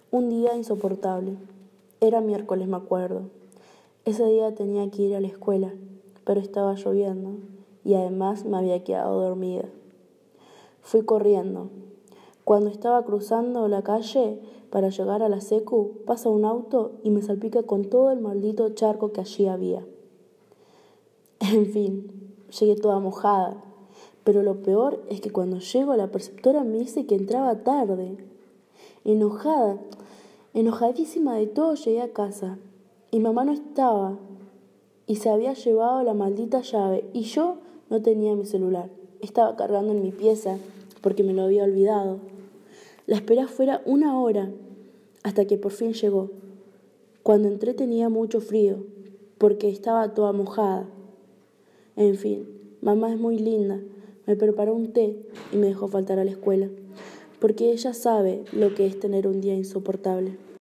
Un día insoportable. Era miércoles, me acuerdo. Ese día tenía que ir a la escuela, pero estaba lloviendo y además me había quedado dormida. Fui corriendo. Cuando estaba cruzando la calle para llegar a la secu, pasa un auto y me salpica con todo el maldito charco que allí había. En fin, llegué toda mojada, pero lo peor es que cuando llego la preceptora me dice que entraba tarde. Enojadísima de todo, llegué a casa y mamá no estaba y se había llevado la maldita llave y yo no tenía mi celular. Estaba cargando en mi pieza porque me lo había olvidado. La esperé afuera 1 hora hasta que por fin llegó. Cuando entré tenía mucho frío porque estaba toda mojada. En fin, mamá es muy linda. Me preparó un té y me dejó faltar a la escuela porque ella sabe lo que es tener un día insoportable.